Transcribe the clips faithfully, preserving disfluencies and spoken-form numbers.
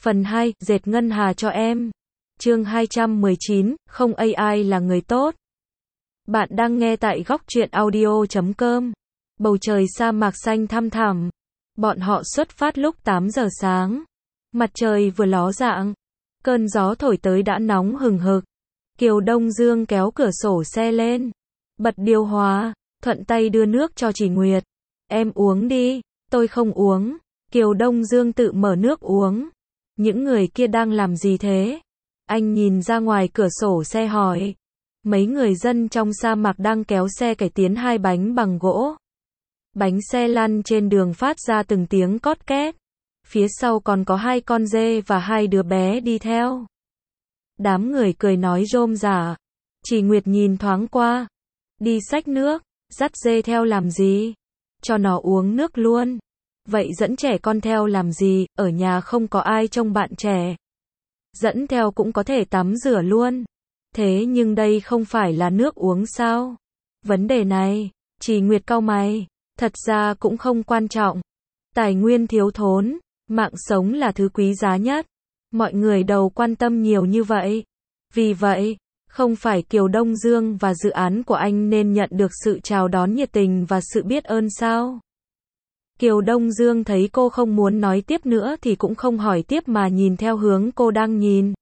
Phần hai, dệt ngân hà cho em. Chương hai trăm mười chín, không a i là người tốt. Bạn đang nghe tại góc truyện audio chấm com. Bầu trời sa mạc xanh thăm thẳm. Bọn họ xuất phát lúc tám giờ sáng. Mặt trời vừa ló dạng. Cơn gió thổi tới đã nóng hừng hực. Kiều Đông Dương kéo cửa sổ xe lên. Bật điều hòa, thuận tay đưa nước cho Chỉ Nguyệt. Em uống đi, tôi không uống. Kiều Đông Dương tự mở nước uống. Những người kia đang làm gì thế? Anh nhìn ra ngoài cửa sổ xe hỏi. Mấy người dân trong sa mạc đang kéo xe cải tiến hai bánh bằng gỗ. Bánh xe lăn trên đường phát ra từng tiếng cót két. Phía sau còn có hai con dê và hai đứa bé đi theo. Đám người cười nói rôm rả. Chỉ Nguyệt nhìn thoáng qua. Đi xách nước, dắt dê theo làm gì? Cho nó uống nước luôn. Vậy dẫn trẻ con theo làm gì, ở nhà không có ai trông bạn trẻ. Dẫn theo cũng có thể tắm rửa luôn. Thế nhưng đây không phải là nước uống sao? Vấn đề này, Chỉ Nguyệt cau mày, thật ra cũng không quan trọng. Tài nguyên thiếu thốn, mạng sống là thứ quý giá nhất. Mọi người đâu quan tâm nhiều như vậy. Vì vậy, không phải Kiều Đông Dương và dự án của anh nên nhận được sự chào đón nhiệt tình và sự biết ơn sao? Kiều Đông Dương thấy cô không muốn nói tiếp nữa thì cũng không hỏi tiếp mà nhìn theo hướng cô đang nhìn.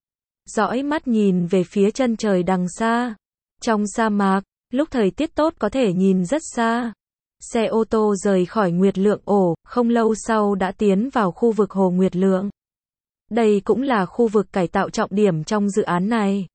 Dõi mắt nhìn về phía chân trời đằng xa. Trong sa mạc, lúc thời tiết tốt có thể nhìn rất xa. Xe ô tô rời khỏi Nguyệt Lượng ổ, không lâu sau đã tiến vào khu vực Hồ Nguyệt Lượng. Đây cũng là khu vực cải tạo trọng điểm trong dự án này.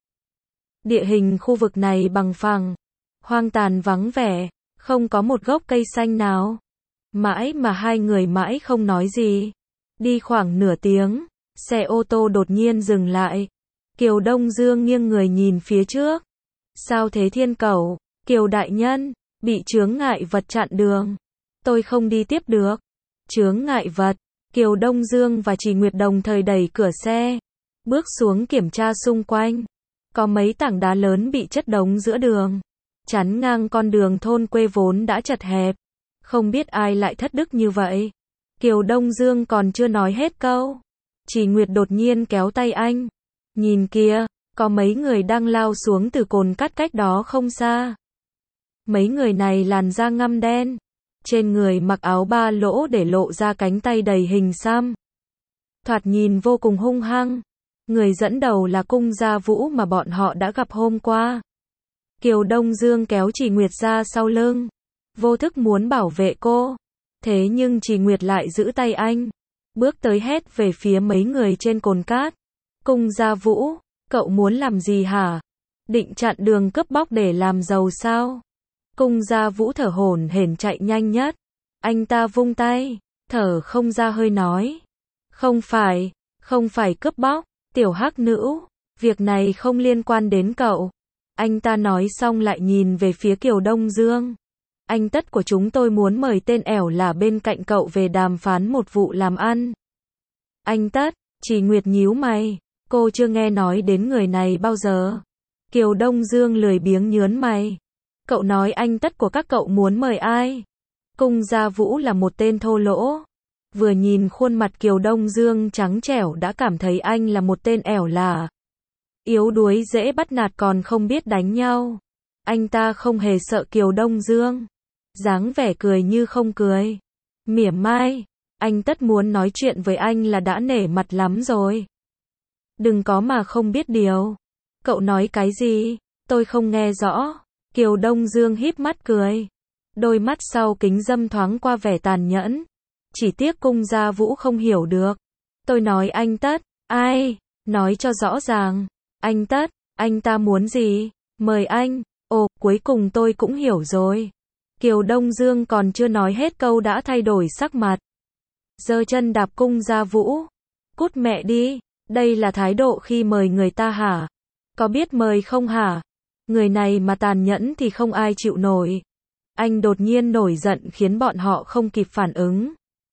Địa hình khu vực này bằng phẳng, hoang tàn vắng vẻ, không có một gốc cây xanh nào. Mãi mà hai người mãi không nói gì. Đi khoảng nửa tiếng, xe ô tô đột nhiên dừng lại. Kiều Đông Dương nghiêng người nhìn phía trước. Sao thế Thiên Cẩu? Kiều đại nhân, bị chướng ngại vật chặn đường. Tôi không đi tiếp được. Chướng ngại vật. Kiều Đông Dương và Chỉ Nguyệt đồng thời đẩy cửa xe. Bước xuống kiểm tra xung quanh. Có mấy tảng đá lớn bị chất đống giữa đường. Chắn ngang con đường thôn quê vốn đã chật hẹp. Không biết ai lại thất đức như vậy. Kiều Đông Dương còn chưa nói hết câu. Chỉ Nguyệt đột nhiên kéo tay anh. Nhìn kìa, có mấy người đang lao xuống từ cồn cát cách đó không xa. Mấy người này làn da ngăm đen. Trên người mặc áo ba lỗ để lộ ra cánh tay đầy hình xăm. Thoạt nhìn vô cùng hung hăng. Người dẫn đầu là Cung Gia Vũ mà bọn họ đã gặp hôm qua. Kiều Đông Dương kéo Chỉ Nguyệt ra sau lưng. Vô thức muốn bảo vệ cô. Thế nhưng Chỉ Nguyệt lại giữ tay anh. Bước tới hét về phía mấy người trên cồn cát. Cung Gia Vũ, cậu muốn làm gì hả? Định chặn đường cướp bóc để làm giàu sao? Cung Gia Vũ thở hổn hển chạy nhanh nhất. Anh ta vung tay, thở không ra hơi nói. Không phải, không phải cướp bóc, tiểu hắc nữ, việc này không liên quan đến cậu. Anh ta nói xong lại nhìn về phía Kiều Đông Dương. Anh Tất của chúng tôi muốn mời tên ẻo là bên cạnh cậu về đàm phán một vụ làm ăn. Anh Tất, Chỉ Nguyệt nhíu mày, cô chưa nghe nói đến người này bao giờ. Kiều Đông Dương lười biếng nhớn mày. Cậu nói anh Tất của các cậu muốn mời ai? Cung Gia Vũ là một tên thô lỗ. Vừa nhìn khuôn mặt Kiều Đông Dương trắng trẻo đã cảm thấy anh là một tên ẻo lả. Yếu đuối dễ bắt nạt còn không biết đánh nhau. Anh ta không hề sợ Kiều Đông Dương. Dáng vẻ cười như không cười. Mỉa mai, anh Tất muốn nói chuyện với anh là đã nể mặt lắm rồi. Đừng có mà không biết điều. Cậu nói cái gì? Tôi không nghe rõ. Kiều Đông Dương híp mắt cười. Đôi mắt sau kính dâm thoáng qua vẻ tàn nhẫn. Chỉ tiếc Cung Gia Vũ không hiểu được. Tôi nói anh Tất, ai? Nói cho rõ ràng. Anh Tất, anh ta muốn gì? Mời anh. Ồ, cuối cùng tôi cũng hiểu rồi. Kiều Đông Dương còn chưa nói hết câu đã thay đổi sắc mặt. Giơ chân đạp Cung Gia Vũ. Cút mẹ đi, đây là thái độ khi mời người ta hả? Có biết mời không hả? Người này mà tàn nhẫn thì không ai chịu nổi. Anh đột nhiên nổi giận khiến bọn họ không kịp phản ứng.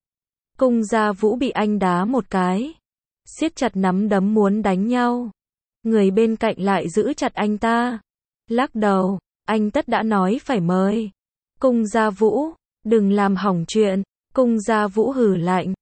Cung Gia Vũ bị anh đá một cái. Siết chặt nắm đấm muốn đánh nhau. Người bên cạnh lại giữ chặt anh ta. Lắc đầu, anh Tất đã nói phải mời. Cung Gia Vũ, đừng làm hỏng chuyện. Cung Gia Vũ hừ lạnh.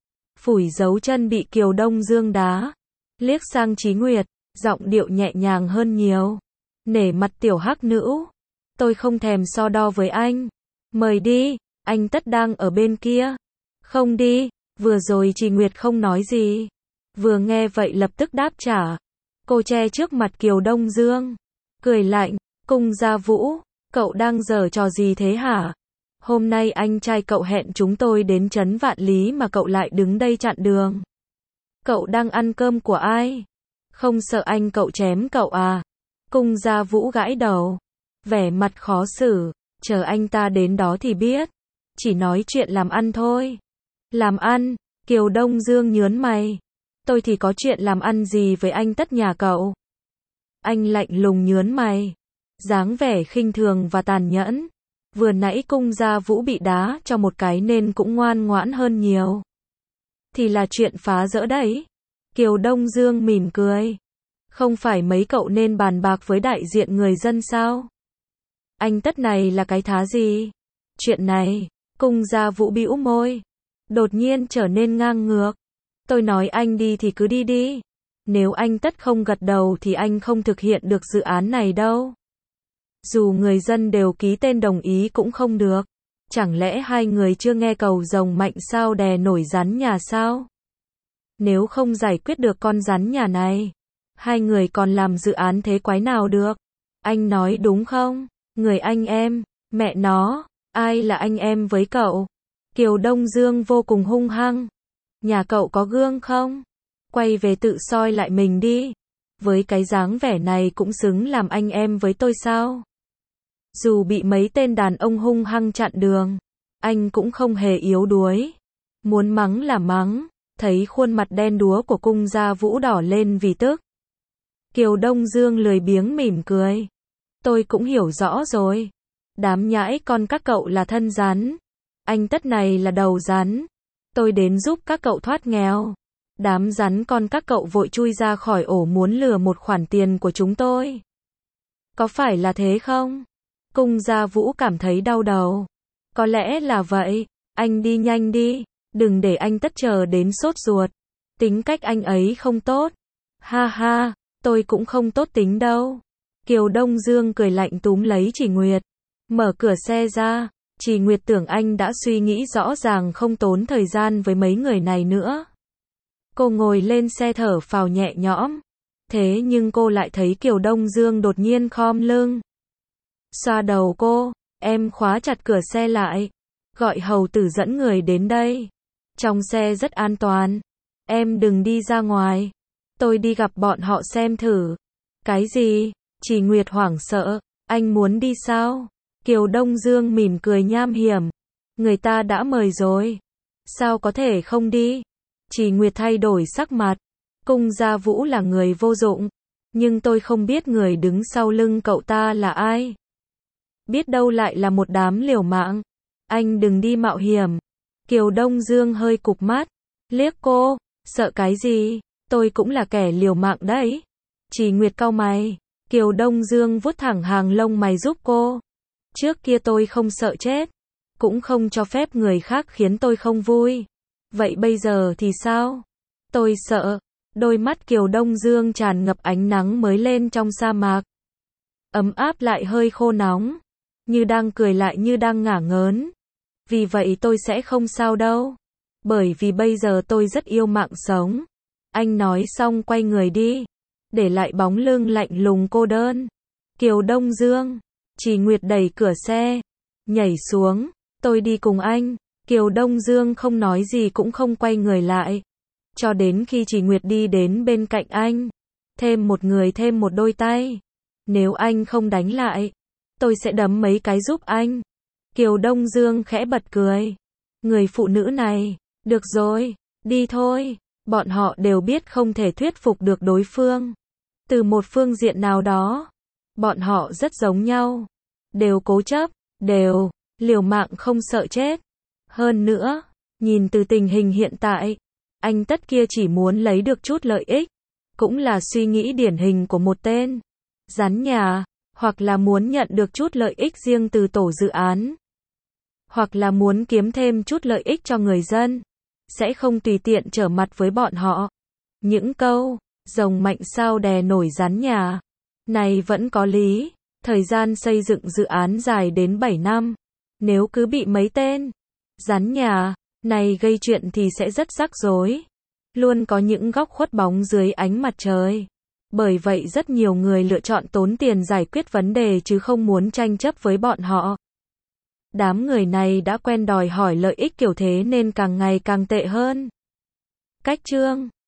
phủi dấu chân bị Kiều Đông Dương đá. Liếc sang Chí Nguyệt, giọng điệu nhẹ nhàng hơn nhiều. Nể mặt tiểu hắc nữ. Tôi không thèm so đo với anh. Mời đi, anh tất đang ở bên kia. Không đi, vừa rồi Chí Nguyệt không nói gì. Vừa nghe vậy lập tức đáp trả. Cô che trước mặt Kiều Đông Dương. Cười lạnh, Cung Gia Vũ, cậu đang giở trò gì thế hả? Hôm nay anh trai cậu hẹn chúng tôi đến trấn Vạn Lý mà cậu lại đứng đây chặn đường. Cậu đang ăn cơm của ai? Không sợ anh cậu chém cậu à? Cung Gia Vũ gãi đầu, vẻ mặt khó xử, chờ anh ta đến đó thì biết. Chỉ nói chuyện làm ăn thôi. Làm ăn? Kiều Đông Dương nhớn mày. Tôi thì có chuyện làm ăn gì với anh tất nhà cậu? Anh lạnh lùng nhớn mày, dáng vẻ khinh thường và tàn nhẫn. Vừa nãy Cung Gia Vũ bị đá cho một cái nên cũng ngoan ngoãn hơn nhiều. Thì là chuyện phá dỡ đấy. Kiều Đông Dương mỉm cười. Không phải mấy cậu nên bàn bạc với đại diện người dân sao? Anh tất này là cái thá gì? Chuyện này, Cung Gia Vũ bĩu môi, đột nhiên trở nên ngang ngược. Tôi nói anh đi thì cứ đi đi. Nếu anh tất không gật đầu thì anh không thực hiện được dự án này đâu. Dù người dân đều ký tên đồng ý cũng không được. Chẳng lẽ hai người chưa nghe cầu rồng mạnh sao đè nổi rắn nhà sao? Nếu không giải quyết được con rắn nhà này, hai người còn làm dự án thế quái nào được? Anh nói đúng không? Người anh em, mẹ nó, ai là anh em với cậu? Kiều Đông Dương vô cùng hung hăng. Nhà cậu có gương không? Quay về tự soi lại mình đi. Với cái dáng vẻ này cũng xứng làm anh em với tôi sao? Dù bị mấy tên đàn ông hung hăng chặn đường, anh cũng không hề yếu đuối. Muốn mắng là mắng, thấy khuôn mặt đen đúa của Cung Gia Vũ đỏ lên vì tức. Kiều Đông Dương lười biếng mỉm cười. Tôi cũng hiểu rõ rồi. Đám nhãi con các cậu là thân rắn. Anh tất này là đầu rắn. Tôi đến giúp các cậu thoát nghèo. Đám rắn con các cậu vội chui ra khỏi ổ muốn lừa một khoản tiền của chúng tôi. Có phải là thế không? Cung Gia Vũ cảm thấy đau đầu. Có lẽ là vậy. Anh đi nhanh đi. Đừng để anh tất chờ đến sốt ruột. Tính cách anh ấy không tốt. Ha ha, tôi cũng không tốt tính đâu. Kiều Đông Dương cười lạnh túm lấy Chỉ Nguyệt. Mở cửa xe ra. Chỉ Nguyệt tưởng anh đã suy nghĩ rõ ràng không tốn thời gian với mấy người này nữa. Cô ngồi lên xe thở phào nhẹ nhõm. Thế nhưng cô lại thấy Kiều Đông Dương đột nhiên khom lưng. Xoa đầu cô, em khóa chặt cửa xe lại. Gọi hầu tử dẫn người đến đây. Trong xe rất an toàn. Em đừng đi ra ngoài. Tôi đi gặp bọn họ xem thử. Cái gì? Chỉ Nguyệt hoảng sợ. Anh muốn đi sao? Kiều Đông Dương mỉm cười nham hiểm. Người ta đã mời rồi. Sao có thể không đi? Chỉ Nguyệt thay đổi sắc mặt. Cung Gia Vũ là người vô dụng. Nhưng tôi không biết người đứng sau lưng cậu ta là ai. Biết đâu lại là một đám liều mạng. Anh đừng đi mạo hiểm. Kiều Đông Dương hơi cụp mắt. Liếc cô. Sợ cái gì? Tôi cũng là kẻ liều mạng đấy. Chỉ Nguyệt cau mày. Kiều Đông Dương vuốt thẳng hàng lông mày giúp cô. Trước kia tôi không sợ chết. Cũng không cho phép người khác khiến tôi không vui. Vậy bây giờ thì sao? Tôi sợ. Đôi mắt Kiều Đông Dương tràn ngập ánh nắng mới lên trong sa mạc. Ấm áp lại hơi khô nóng. Như đang cười lại như đang ngả ngớn. Vì vậy tôi sẽ không sao đâu. Bởi vì bây giờ tôi rất yêu mạng sống. Anh nói xong quay người đi. Để lại bóng lưng lạnh lùng cô đơn. Kiều Đông Dương. Chỉ Nguyệt đẩy cửa xe. Nhảy xuống. Tôi đi cùng anh. Kiều Đông Dương không nói gì cũng không quay người lại. Cho đến khi Chỉ Nguyệt đi đến bên cạnh anh. Thêm một người thêm một đôi tay. Nếu anh không đánh lại, tôi sẽ đấm mấy cái giúp anh. Kiều Đông Dương khẽ bật cười. Người phụ nữ này. Được rồi. Đi thôi. Bọn họ đều biết không thể thuyết phục được đối phương. Từ một phương diện nào đó. Bọn họ rất giống nhau. Đều cố chấp. Đều liều mạng không sợ chết. Hơn nữa, nhìn từ tình hình hiện tại, anh tất kia chỉ muốn lấy được chút lợi ích. Cũng là suy nghĩ điển hình của một tên rắn nhà. Hoặc là muốn nhận được chút lợi ích riêng từ tổ dự án. Hoặc là muốn kiếm thêm chút lợi ích cho người dân. sẽ không tùy tiện trở mặt với bọn họ. Những câu, rồng mạnh sao đè nổi rắn nhà, này vẫn có lý. Thời gian xây dựng dự án dài đến bảy năm. Nếu cứ bị mấy tên rắn nhà này gây chuyện thì sẽ rất rắc rối. Luôn có những góc khuất bóng dưới ánh mặt trời. Bởi vậy rất nhiều người lựa chọn tốn tiền giải quyết vấn đề chứ không muốn tranh chấp với bọn họ. Đám người này đã quen đòi hỏi lợi ích kiểu thế nên càng ngày càng tệ hơn. Cách chương